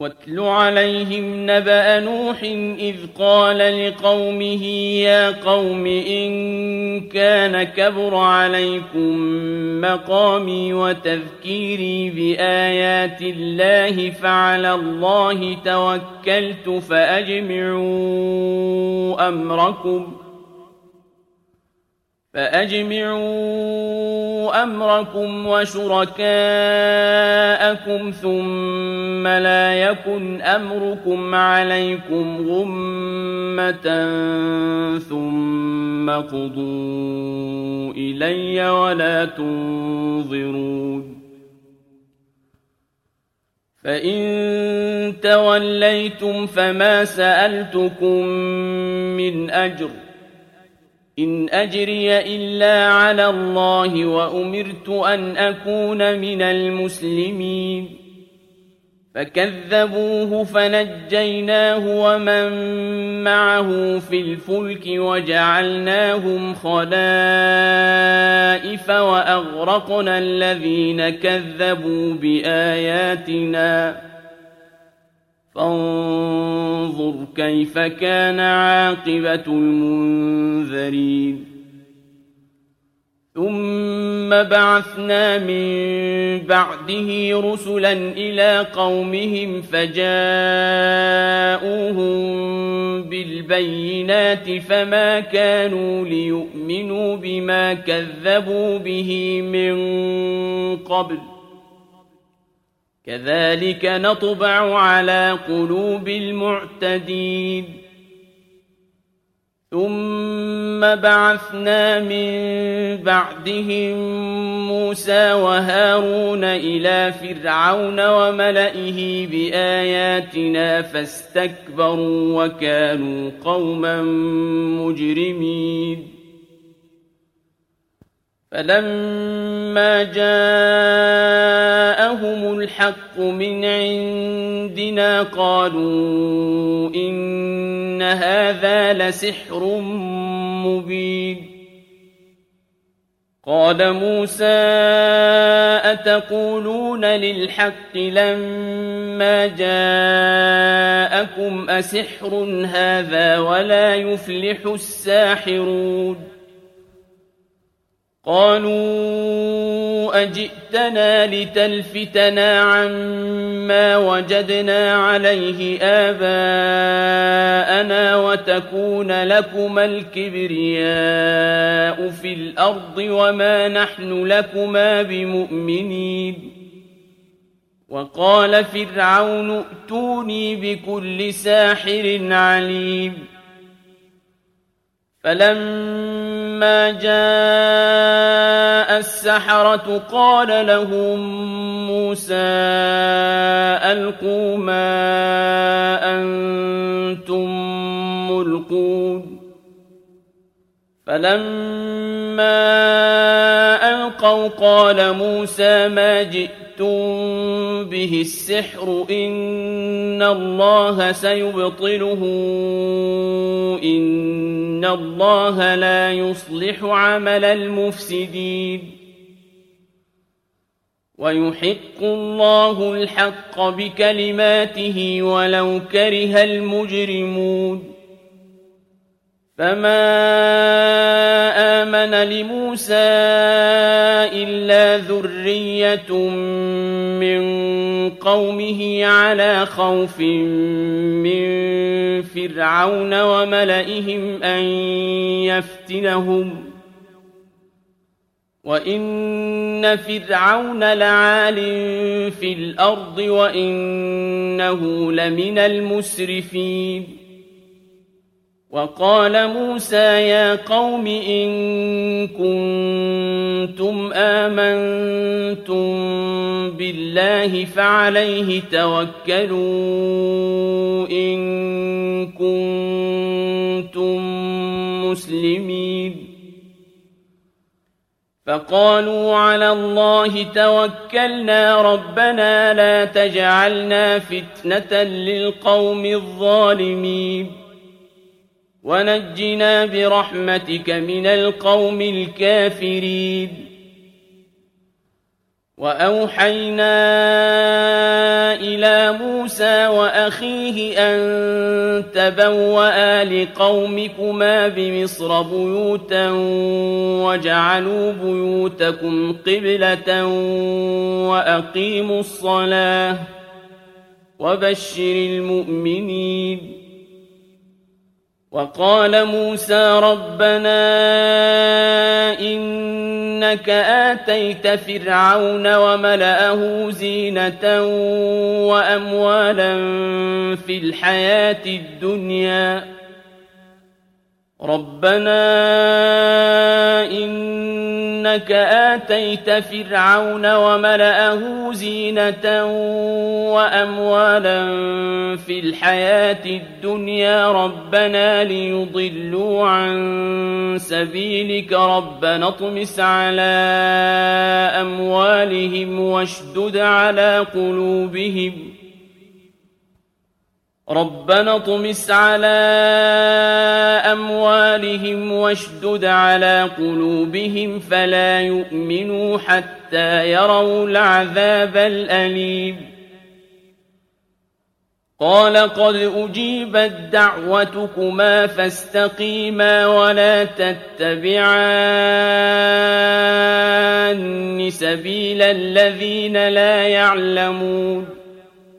واتل عليهم نبأ نوح إذ قال لقومه يا قوم إن كان كبر عليكم مقامي وتذكيري بآيات الله فعلى الله توكلت فأجمعوا أمركم وشركاءكم ثم لا يكن أمركم عليكم غمة ثم قضوا إلي ولا تنظرون فإن توليتم فما سألتكم من أجر إن أجري إلا على الله وأمرت أن أكون من المسلمين فكذبوه فنجيناه ومن معه في الفلك وجعلناهم خلائف وأغرقنا الذين كذبوا بآياتنا فانظر كيف كان عاقبة المنذرين ثم بعثنا من بعده رسلا إلى قومهم فجاءوهم بالبينات فما كانوا ليؤمنوا بما كذبوا به من قبل كذلك نطبع على قلوب المعتدين ثم بعثنا من بعدهم موسى وهارون إلى فرعون وملئه بآياتنا فاستكبروا وكانوا قوما مجرمين فلما جاءهم الحق من عندنا قالوا إن هذا لسحر مبين قال موسى أتقولون للحق لما جاءكم أسحر هذا ولا يفلح الساحرون قالوا أجئتنا لتلفتنا عما وجدنا عليه آباءنا وتكون لكما الكبرياء في الأرض وما نحن لكما بمؤمنين وقال فرعون ائتوني بكل ساحر عليم فلما جاء السحرة قال لهم موسى ألقوا ما أنتم ملقون فلما ألقوا قال موسى ما جئتم به السحر إن الله سيبطله إن الله لا يصلح عمل المفسدين ويحق الله الحق بكلماته ولو كره المجرمون فما آمن لموسى إلا ذرية من قومه على خوف من فرعون وملئهم أن يفتنهم وإن فرعون لعال في الأرض وإنه لمن المسرفين وقال موسى يا قوم إن كنتم آمنتم بالله فعليه توكلوا إن كنتم مسلمين فقالوا على الله توكلنا ربنا لا تجعلنا فتنة للقوم الظالمين ونجنا برحمتك من القوم الكافرين وأوحينا إلى موسى وأخيه أن تبوأ لقومكما بمصر بيوتا واجعلوا بيوتكم قبلة وأقيموا الصلاة وبشر المؤمنين. وقال موسى ربنا إنك آتيت فرعون وملأه زينة وأموالا في الحياة الدنيا ربنا إنك آتيت فرعون وملأه زينة وأموالا في الحياة الدنيا ربنا ليضلوا عن سبيلك ربنا اطمس على أموالهم واشدد على قلوبهم فلا يؤمنوا حتى يروا العذاب الأليم. قال قد أجيبت دعوتكما فاستقيما ولا تتبعان سبيل الذين لا يعلمون.